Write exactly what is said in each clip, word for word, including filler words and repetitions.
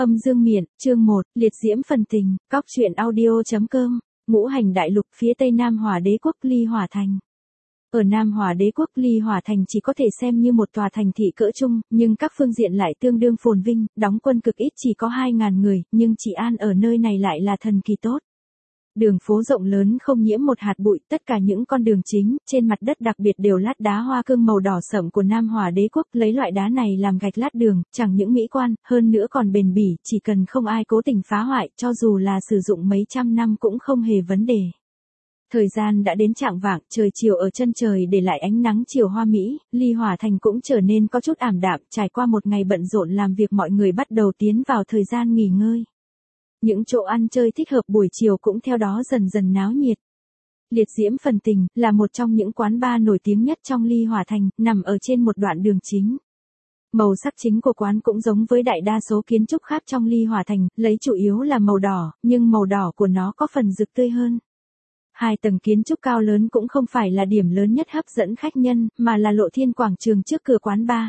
Âm dương miện, chương một, liệt diễm phần tình, cóc truyện audio.com, ngũ hành đại lục phía tây Nam Hỏa Đế quốc Ly Hỏa Thành. Ở Nam Hỏa Đế quốc Ly Hỏa Thành chỉ có thể xem như một tòa thành thị cỡ trung, nhưng các phương diện lại tương đương phồn vinh, đóng quân cực ít chỉ có hai ngàn người, nhưng trị an ở nơi này lại là thần kỳ tốt. Đường phố rộng lớn không nhiễm một hạt bụi, tất cả những con đường chính, trên mặt đất đặc biệt đều lát đá hoa cương màu đỏ sẫm của Nam Hỏa Đế quốc, lấy loại đá này làm gạch lát đường, chẳng những mỹ quan, hơn nữa còn bền bỉ, chỉ cần không ai cố tình phá hoại, cho dù là sử dụng mấy trăm năm cũng không hề vấn đề. Thời gian đã đến chạng vạng, trời chiều ở chân trời để lại ánh nắng chiều hoa mỹ, Ly Hỏa Thành cũng trở nên có chút ảm đạm, trải qua một ngày bận rộn làm việc mọi người bắt đầu tiến vào thời gian nghỉ ngơi. Những chỗ ăn chơi thích hợp buổi chiều cũng theo đó dần dần náo nhiệt. Liệt diễm phần tình là một trong những quán bar nổi tiếng nhất trong Ly Hỏa Thành, nằm ở trên một đoạn đường chính. Màu sắc chính của quán cũng giống với đại đa số kiến trúc khác trong Ly Hỏa Thành, lấy chủ yếu là màu đỏ, nhưng màu đỏ của nó có phần rực tươi hơn. Hai tầng kiến trúc cao lớn cũng không phải là điểm lớn nhất hấp dẫn khách nhân, mà là lộ thiên quảng trường trước cửa quán bar.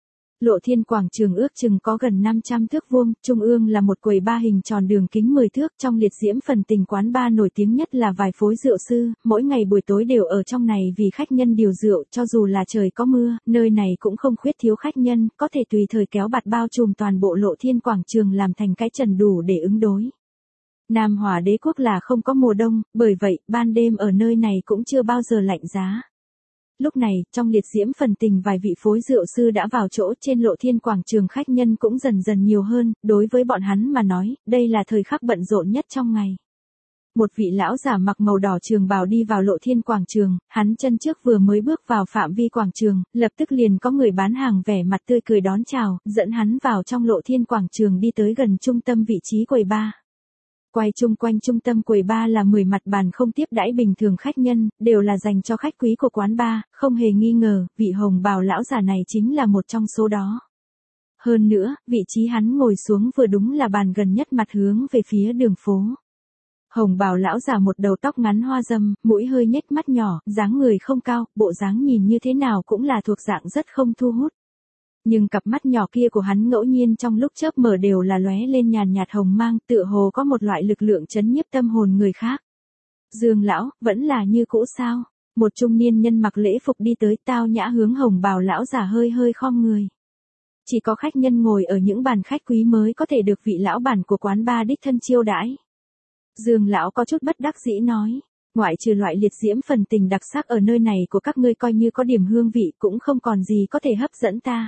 Lộ thiên quảng trường ước chừng có gần năm trăm thước vuông, trung ương là một quầy bar hình tròn đường kính mười thước, trong liệt diễm phần tình quán bar nổi tiếng nhất là vài phối rượu sư, mỗi ngày buổi tối đều ở trong này vì khách nhân điều rượu, cho dù là trời có mưa, nơi này cũng không khuyết thiếu khách nhân, có thể tùy thời kéo bạt bao trùm toàn bộ lộ thiên quảng trường làm thành cái trần đủ để ứng đối. Nam Hỏa Đế quốc là không có mùa đông, bởi vậy, ban đêm ở nơi này cũng chưa bao giờ lạnh giá. Lúc này, trong liệt diễm phần tình vài vị phối rượu sư đã vào chỗ, trên lộ thiên quảng trường khách nhân cũng dần dần nhiều hơn, đối với bọn hắn mà nói, đây là thời khắc bận rộn nhất trong ngày. Một vị lão giả mặc màu đỏ trường bào đi vào lộ thiên quảng trường, hắn chân trước vừa mới bước vào phạm vi quảng trường, lập tức liền có người bán hàng vẻ mặt tươi cười đón chào, dẫn hắn vào trong lộ thiên quảng trường đi tới gần trung tâm vị trí quầy bar. Quay chung quanh trung tâm quầy bar là mười mặt bàn không tiếp đãi bình thường khách nhân, đều là dành cho khách quý của quán bar, không hề nghi ngờ, vị hồng bào lão giả này chính là một trong số đó. Hơn nữa, vị trí hắn ngồi xuống vừa đúng là bàn gần nhất mặt hướng về phía đường phố. Hồng bào lão giả một đầu tóc ngắn hoa râm, mũi hơi nhếch mắt nhỏ, dáng người không cao, bộ dáng nhìn như thế nào cũng là thuộc dạng rất không thu hút. Nhưng cặp mắt nhỏ kia của hắn ngẫu nhiên trong lúc chớp mở đều là lóe lên nhàn nhạt hồng mang, tựa hồ có một loại lực lượng chấn nhiếp tâm hồn người khác. Dương lão, vẫn là như cũ sao? Một trung niên nhân mặc lễ phục đi tới, tao nhã hướng hồng bào lão giả hơi hơi khom người. Chỉ có khách nhân ngồi ở những bàn khách quý mới có thể được vị lão bản của quán bar đích thân chiêu đãi. Dương lão có chút bất đắc dĩ nói. Ngoại trừ loại liệt diễm phần tình đặc sắc ở nơi này của các ngươi coi như có điểm hương vị cũng không còn gì có thể hấp dẫn ta.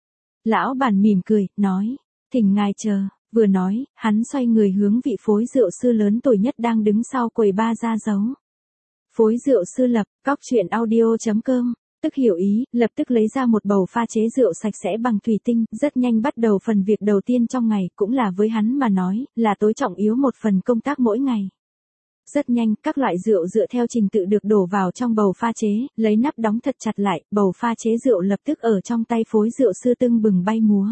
Lão bản mỉm cười, nói, thỉnh ngài chờ, vừa nói, hắn xoay người hướng vị phối rượu sư lớn tuổi nhất đang đứng sau quầy bar ra dấu. Phối rượu sư Lập, cóc truyện audio.com, tức hiểu ý, lập tức lấy ra một bầu pha chế rượu sạch sẽ bằng thủy tinh, rất nhanh bắt đầu phần việc đầu tiên trong ngày, cũng là với hắn mà nói, là tối trọng yếu một phần công tác mỗi ngày. Rất nhanh, các loại rượu dựa theo trình tự được đổ vào trong bầu pha chế, lấy nắp đóng thật chặt lại, bầu pha chế rượu lập tức ở trong tay phối rượu sư tưng bừng bay múa.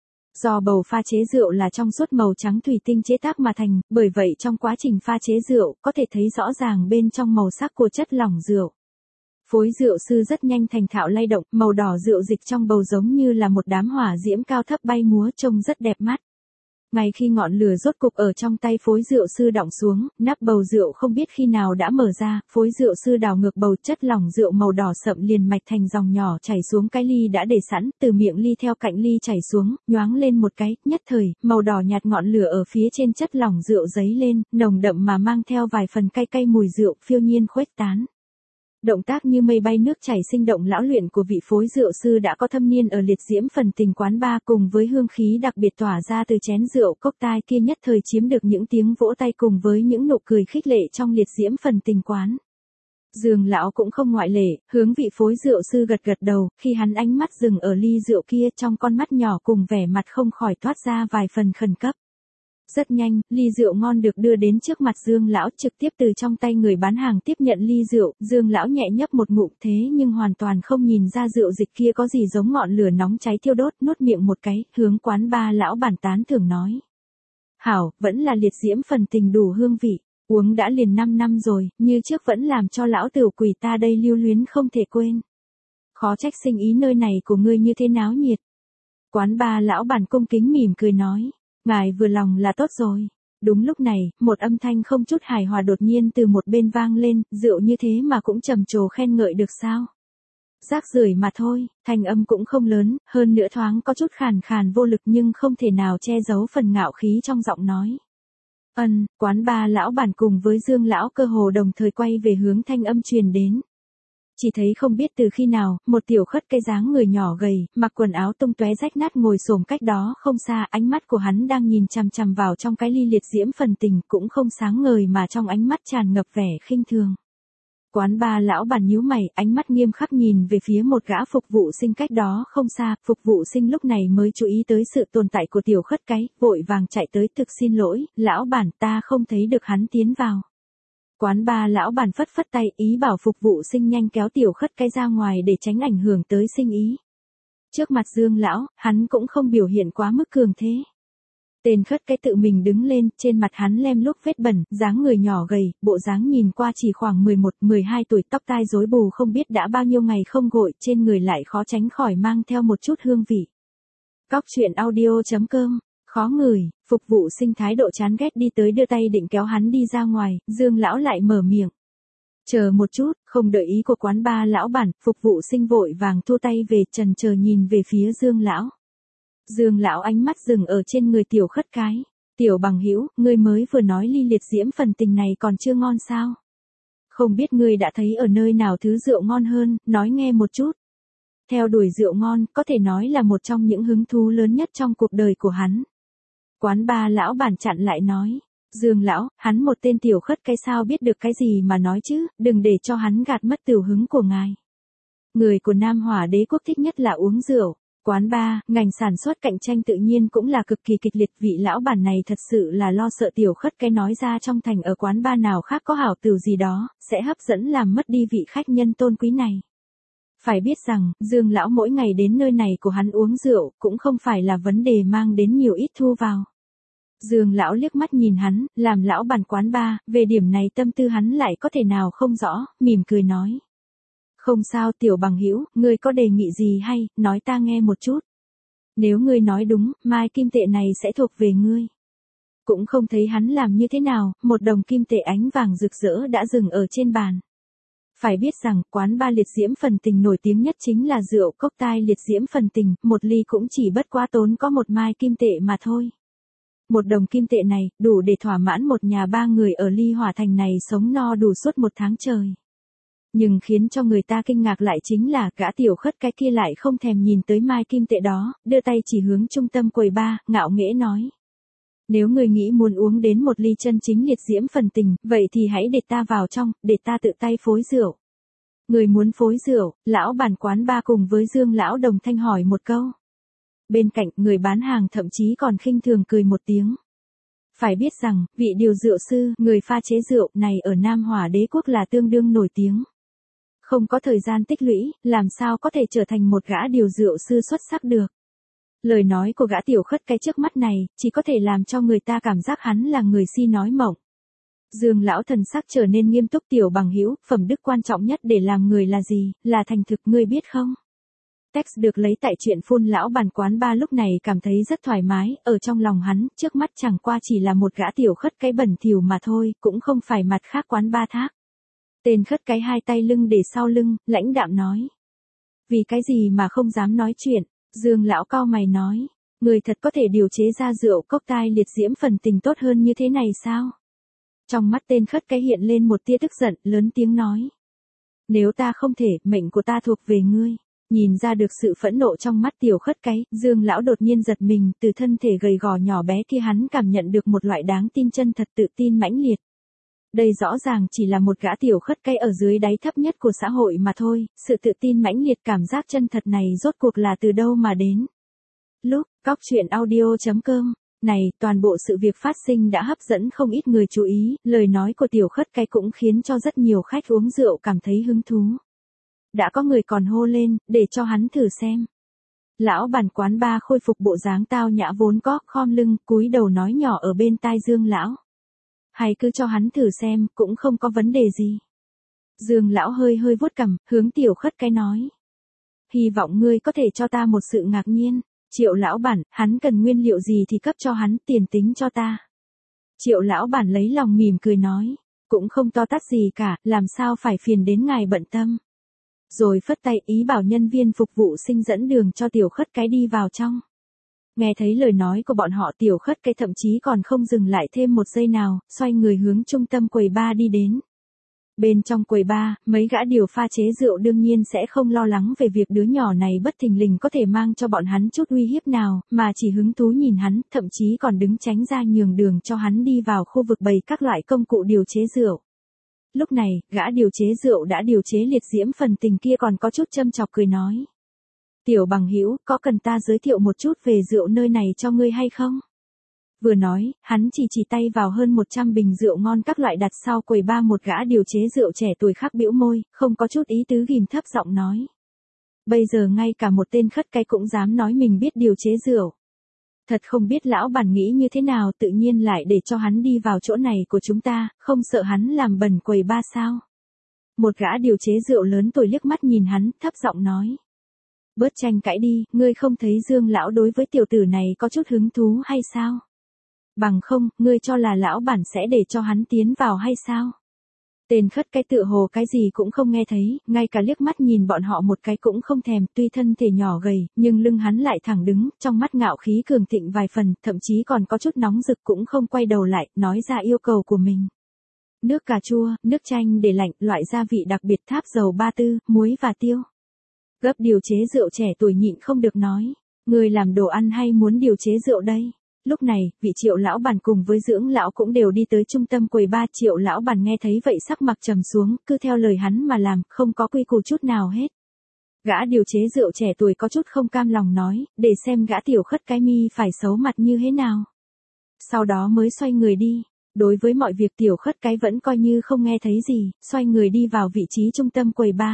Do bầu pha chế rượu là trong suốt màu trắng thủy tinh chế tác mà thành, bởi vậy trong quá trình pha chế rượu, có thể thấy rõ ràng bên trong màu sắc của chất lỏng rượu. Phối rượu sư rất nhanh thành thạo lay động, màu đỏ rượu dịch trong bầu giống như là một đám hỏa diễm cao thấp bay múa trông rất đẹp mắt. Ngay khi ngọn lửa rốt cục ở trong tay phối rượu sư đọng xuống, nắp bầu rượu không biết khi nào đã mở ra, phối rượu sư đảo ngược bầu, chất lỏng rượu màu đỏ sậm liền mạch thành dòng nhỏ chảy xuống cái ly đã để sẵn, từ miệng ly theo cạnh ly chảy xuống, nhoáng lên một cái, nhất thời, màu đỏ nhạt ngọn lửa ở phía trên chất lỏng rượu dấy lên, nồng đậm mà mang theo vài phần cay cay mùi rượu, phiêu nhiên khuếch tán. Động tác như mây bay nước chảy sinh động lão luyện của vị phối rượu sư đã có thâm niên ở liệt diễm phần tình quán bar, cùng với hương khí đặc biệt tỏa ra từ chén rượu cốc tai kia nhất thời chiếm được những tiếng vỗ tay cùng với những nụ cười khích lệ trong liệt diễm phần tình quán. Dương lão cũng không ngoại lệ, hướng vị phối rượu sư gật gật đầu, khi hắn ánh mắt dừng ở ly rượu kia, trong con mắt nhỏ cùng vẻ mặt không khỏi toát ra vài phần khẩn cấp. Rất nhanh, ly rượu ngon được đưa đến trước mặt Dương lão, trực tiếp từ trong tay người bán hàng tiếp nhận ly rượu, Dương lão nhẹ nhấp một ngụm thế nhưng hoàn toàn không nhìn ra rượu dịch kia có gì giống ngọn lửa nóng cháy thiêu đốt, nuốt miệng một cái, hướng quán bar lão bản tán thưởng nói. Hảo, vẫn là liệt diễm phần tình đủ hương vị, uống đã liền năm năm rồi, như trước vẫn làm cho lão tiểu quỷ ta đây lưu luyến không thể quên. Khó trách sinh ý nơi này của ngươi như thế náo nhiệt. Quán bar lão bản cung kính mỉm cười nói. Ngài vừa lòng là tốt rồi. Đúng lúc này, một âm thanh không chút hài hòa đột nhiên từ một bên vang lên, rượu như thế mà cũng trầm trồ khen ngợi được sao? Rác rưởi mà thôi, thanh âm cũng không lớn, hơn nữa thoáng có chút khàn khàn vô lực nhưng không thể nào che giấu phần ngạo khí trong giọng nói. Ân, quán ba lão bản cùng với Dương lão cơ hồ đồng thời quay về hướng thanh âm truyền đến. Chỉ thấy không biết từ khi nào, một tiểu khất cái dáng người nhỏ gầy, mặc quần áo tung tóe rách nát ngồi xổm cách đó không xa, ánh mắt của hắn đang nhìn chằm chằm vào trong cái ly liệt diễm phần tình, cũng không sáng ngời mà trong ánh mắt tràn ngập vẻ khinh thường. Quán ba lão bản nhíu mày, ánh mắt nghiêm khắc nhìn về phía một gã phục vụ sinh cách đó không xa, phục vụ sinh lúc này mới chú ý tới sự tồn tại của tiểu khất cái, vội vàng chạy tới thực xin lỗi, lão bản ta không thấy được hắn tiến vào. Quán ba lão bản phất phất tay, ý bảo phục vụ sinh nhanh kéo tiểu khất cái ra ngoài để tránh ảnh hưởng tới sinh ý. Trước mặt Dương lão, hắn cũng không biểu hiện quá mức cường thế. Tên khất cái tự mình đứng lên, trên mặt hắn lem luốc vết bẩn, dáng người nhỏ gầy, bộ dáng nhìn qua chỉ khoảng mười một, mười hai tuổi, tóc tai rối bù không biết đã bao nhiêu ngày không gội, trên người lại khó tránh khỏi mang theo một chút hương vị. Cóc truyện audio chấm com, khó ngửi, phục vụ sinh thái độ chán ghét đi tới đưa tay định kéo hắn đi ra ngoài, Dương lão lại mở miệng. Chờ một chút, không đợi ý của quán ba lão bản, phục vụ sinh vội vàng thua tay về, trần chờ nhìn về phía Dương lão. Dương lão ánh mắt dừng ở trên người tiểu khất cái. Tiểu bằng hữu, ngươi mới vừa nói ly liệt diễm phần tình này còn chưa ngon sao? Không biết ngươi đã thấy ở nơi nào thứ rượu ngon hơn, nói nghe một chút. Theo đuổi rượu ngon, có thể nói là một trong những hứng thú lớn nhất trong cuộc đời của hắn. Quán ba lão bản chặn lại nói. Dương lão, hắn một tên tiểu khất cái sao biết được cái gì mà nói chứ, đừng để cho hắn gạt mất tiểu hứng của ngài. Người của Nam Hỏa Đế quốc thích nhất là uống rượu. Quán bar, ngành sản xuất cạnh tranh tự nhiên cũng là cực kỳ kịch liệt, vị lão bản này thật sự là lo sợ tiểu khất cái nói ra trong thành ở quán bar nào khác có hảo tửu gì đó, sẽ hấp dẫn làm mất đi vị khách nhân tôn quý này. Phải biết rằng, Dương lão mỗi ngày đến nơi này của hắn uống rượu, cũng không phải là vấn đề mang đến nhiều ít thu vào. Dương lão liếc mắt nhìn hắn, làm lão bản quán bar, về điểm này tâm tư hắn lại có thể nào không rõ, mỉm cười nói. Không sao tiểu bằng hữu, ngươi có đề nghị gì hay, nói ta nghe một chút. Nếu ngươi nói đúng, mai kim tệ này sẽ thuộc về ngươi. Cũng không thấy hắn làm như thế nào, một đồng kim tệ ánh vàng rực rỡ đã dừng ở trên bàn. Phải biết rằng, quán ba liệt diễm phần tình nổi tiếng nhất chính là rượu cốc tai liệt diễm phần tình, một ly cũng chỉ bất quá tốn có một mai kim tệ mà thôi. Một đồng kim tệ này, đủ để thỏa mãn một nhà ba người ở Ly Hỏa Thành này sống no đủ suốt một tháng trời. Nhưng khiến cho người ta kinh ngạc lại chính là gã tiểu khất cái kia lại không thèm nhìn tới mai kim tệ đó, đưa tay chỉ hướng trung tâm quầy ba, ngạo nghễ nói. Nếu người nghĩ muốn uống đến một ly chân chính liệt diễm phần tình, vậy thì hãy để ta vào trong, để ta tự tay phối rượu. Người muốn phối rượu, lão bản quán ba cùng với Dương lão đồng thanh hỏi một câu. Bên cạnh, người bán hàng thậm chí còn khinh thường cười một tiếng. Phải biết rằng, vị điều rượu sư, người pha chế rượu này ở Nam Hỏa Đế quốc là tương đương nổi tiếng. Không có thời gian tích lũy, làm sao có thể trở thành một gã điều rượu sư xuất sắc được. Lời nói của gã tiểu khất cái trước mắt này, chỉ có thể làm cho người ta cảm giác hắn là người si nói mộng. Dương lão thần sắc trở nên nghiêm túc tiểu bằng hữu, phẩm đức quan trọng nhất để làm người là gì, là thành thực ngươi biết không? Text được lấy tại truyện phun lão bản quán ba lúc này cảm thấy rất thoải mái, ở trong lòng hắn, trước mắt chẳng qua chỉ là một gã tiểu khất cái bẩn thỉu mà thôi, cũng không phải mặt khác quán ba thác. Tên khất cái hai tay lưng để sau lưng, lãnh đạm nói. Vì cái gì mà không dám nói chuyện, Dương lão cau mày nói, người thật có thể điều chế ra rượu cốc tai liệt diễm phần tình tốt hơn như thế này sao? Trong mắt tên khất cái hiện lên một tia tức giận, lớn tiếng nói. Nếu ta không thể, mệnh của ta thuộc về ngươi. Nhìn ra được sự phẫn nộ trong mắt tiểu khất cái, Dương lão đột nhiên giật mình, từ thân thể gầy gò nhỏ bé kia hắn cảm nhận được một loại đáng tin chân thật tự tin mãnh liệt. Đây rõ ràng chỉ là một gã tiểu khất cái ở dưới đáy thấp nhất của xã hội mà thôi, sự tự tin mãnh liệt cảm giác chân thật này rốt cuộc là từ đâu mà đến. Lúc, cóc truyện audio chấm com, này, toàn bộ sự việc phát sinh đã hấp dẫn không ít người chú ý, lời nói của tiểu khất cái cũng khiến cho rất nhiều khách uống rượu cảm thấy hứng thú. Đã có người còn hô lên, để cho hắn thử xem. Lão bản quán ba khôi phục bộ dáng tao nhã vốn có, khom lưng, cúi đầu nói nhỏ ở bên tai Dương lão. Hay cứ cho hắn thử xem, cũng không có vấn đề gì. Dương lão hơi hơi vuốt cằm, hướng tiểu khất cái nói. Hy vọng ngươi có thể cho ta một sự ngạc nhiên. Triệu lão bản, hắn cần nguyên liệu gì thì cấp cho hắn, tiền tính cho ta. Triệu lão bản lấy lòng mỉm cười nói, cũng không to tát gì cả, làm sao phải phiền đến ngài bận tâm. Rồi phất tay ý bảo nhân viên phục vụ sinh dẫn đường cho tiểu khất cái đi vào trong. Nghe thấy lời nói của bọn họ, tiểu khất cái thậm chí còn không dừng lại thêm một giây nào, xoay người hướng trung tâm quầy bar đi đến. Bên trong quầy bar, mấy gã điều pha chế rượu đương nhiên sẽ không lo lắng về việc đứa nhỏ này bất thình lình có thể mang cho bọn hắn chút uy hiếp nào, mà chỉ hứng thú nhìn hắn, thậm chí còn đứng tránh ra nhường đường cho hắn đi vào khu vực bày các loại công cụ điều chế rượu. Lúc này, gã điều chế rượu đã điều chế liệt diễm phần tình kia còn có chút châm chọc cười nói. Tiểu bằng hữu, có cần ta giới thiệu một chút về rượu nơi này cho ngươi hay không? Vừa nói, hắn chỉ chỉ tay vào hơn một trăm bình rượu ngon các loại đặt sau quầy bar. Một gã điều chế rượu trẻ tuổi khác bĩu môi, không có chút ý tứ, ghim thấp giọng nói. Bây giờ ngay cả một tên khất cái cũng dám nói mình biết điều chế rượu. Thật không biết lão bản nghĩ như thế nào, tự nhiên lại để cho hắn đi vào chỗ này của chúng ta, không sợ hắn làm bẩn quầy bar sao? Một gã điều chế rượu lớn tuổi liếc mắt nhìn hắn, thấp giọng nói. Bớt tranh cãi đi, ngươi không thấy Dương lão đối với tiểu tử này có chút hứng thú hay sao? Bằng không, ngươi cho là lão bản sẽ để cho hắn tiến vào hay sao? Tên khất cái tựa hồ cái gì cũng không nghe thấy, ngay cả liếc mắt nhìn bọn họ một cái cũng không thèm, tuy thân thể nhỏ gầy, nhưng lưng hắn lại thẳng đứng, trong mắt ngạo khí cường thịnh vài phần, thậm chí còn có chút nóng rực, cũng không quay đầu lại, nói ra yêu cầu của mình. Nước cà chua, nước chanh để lạnh, loại gia vị đặc biệt, tháp dầu ba tư, muối và tiêu. Gấp điều chế rượu trẻ tuổi nhịn không được nói, người làm đồ ăn hay muốn điều chế rượu đây? Lúc này, vị Triệu lão bản cùng với dưỡng lão cũng đều đi tới trung tâm quầy bar. Triệu lão bản nghe thấy vậy sắc mặt trầm xuống, cứ theo lời hắn mà làm, không có quy củ chút nào hết. Gã điều chế rượu trẻ tuổi có chút không cam lòng nói, để xem gã tiểu khất cái mi phải xấu mặt như thế nào. Sau đó mới xoay người đi. Đối với mọi việc tiểu khất cái vẫn coi như không nghe thấy gì, xoay người đi vào vị trí trung tâm quầy bar.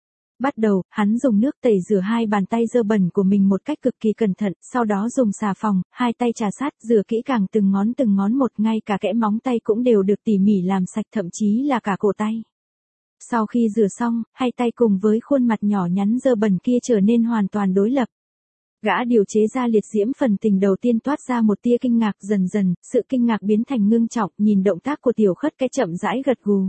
Bắt đầu, hắn dùng nước tẩy rửa hai bàn tay dơ bẩn của mình một cách cực kỳ cẩn thận, sau đó dùng xà phòng, hai tay trà sát, rửa kỹ càng từng ngón từng ngón một, ngay cả kẽ móng tay cũng đều được tỉ mỉ làm sạch, thậm chí là cả cổ tay. Sau khi rửa xong, hai tay cùng với khuôn mặt nhỏ nhắn dơ bẩn kia trở nên hoàn toàn đối lập. Gã điều chế ra liệt diễm phần tình đầu tiên toát ra một tia kinh ngạc, dần dần, sự kinh ngạc biến thành ngưng trọng, nhìn động tác của tiểu khất cái chậm rãi gật gù.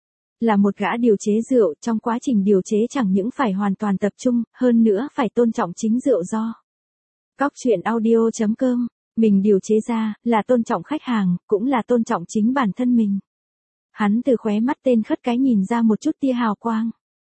Là một gã điều chế rượu, trong quá trình điều chế chẳng những phải hoàn toàn tập trung, hơn nữa phải tôn trọng chính rượu do. Cóc truyện audio chấm com, mình điều chế ra, là tôn trọng khách hàng, cũng là tôn trọng chính bản thân mình. Hắn từ khóe mắt tên khất cái nhìn ra một chút tia hào quang.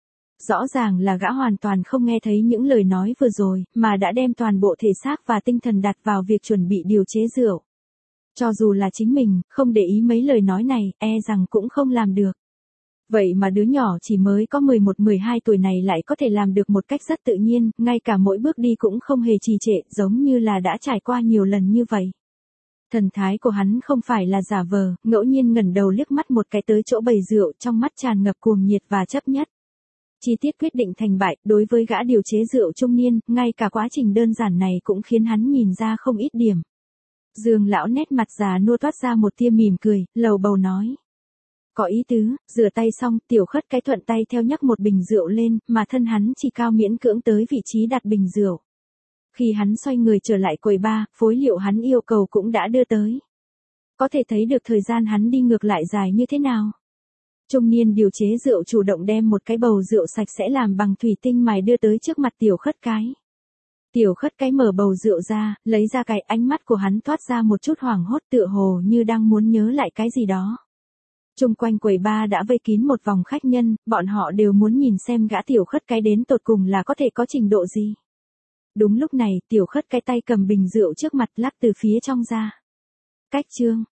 Rõ ràng là gã hoàn toàn không nghe thấy những lời nói vừa rồi, mà đã đem toàn bộ thể xác và tinh thần đặt vào việc chuẩn bị điều chế rượu. Cho dù là chính mình, không để ý mấy lời nói này, e rằng cũng không làm được. Vậy mà đứa nhỏ chỉ mới có mười một mười hai tuổi này lại có thể làm được một cách rất tự nhiên, ngay cả mỗi bước đi cũng không hề trì trệ, giống như là đã trải qua nhiều lần như vậy. Thần thái của hắn không phải là giả vờ, ngẫu nhiên ngẩng đầu liếc mắt một cái tới chỗ bày rượu, trong mắt tràn ngập cuồng nhiệt và chấp nhất. Chi tiết quyết định thành bại, đối với gã điều chế rượu trung niên, ngay cả quá trình đơn giản này cũng khiến hắn nhìn ra không ít điểm. Dương lão nét mặt già nua toát ra một tia mỉm cười, lầu bầu nói. Có ý tứ, rửa tay xong, tiểu khất cái thuận tay theo nhắc một bình rượu lên, mà thân hắn chỉ cao miễn cưỡng tới vị trí đặt bình rượu. Khi hắn xoay người trở lại quầy bar, phối liệu hắn yêu cầu cũng đã đưa tới. Có thể thấy được thời gian hắn đi ngược lại dài như thế nào. Trung niên điều chế rượu chủ động đem một cái bầu rượu sạch sẽ làm bằng thủy tinh mài đưa tới trước mặt tiểu khất cái. Tiểu khất cái mở bầu rượu ra, lấy ra cái, ánh mắt của hắn toát ra một chút hoảng hốt, tựa hồ như đang muốn nhớ lại cái gì đó. Trung quanh quầy bar đã vây kín một vòng khách nhân, bọn họ đều muốn nhìn xem gã tiểu khất cái đến tột cùng là có thể có trình độ gì. Đúng lúc này, tiểu khất cái tay cầm bình rượu trước mặt lắc từ phía trong ra. Cách chương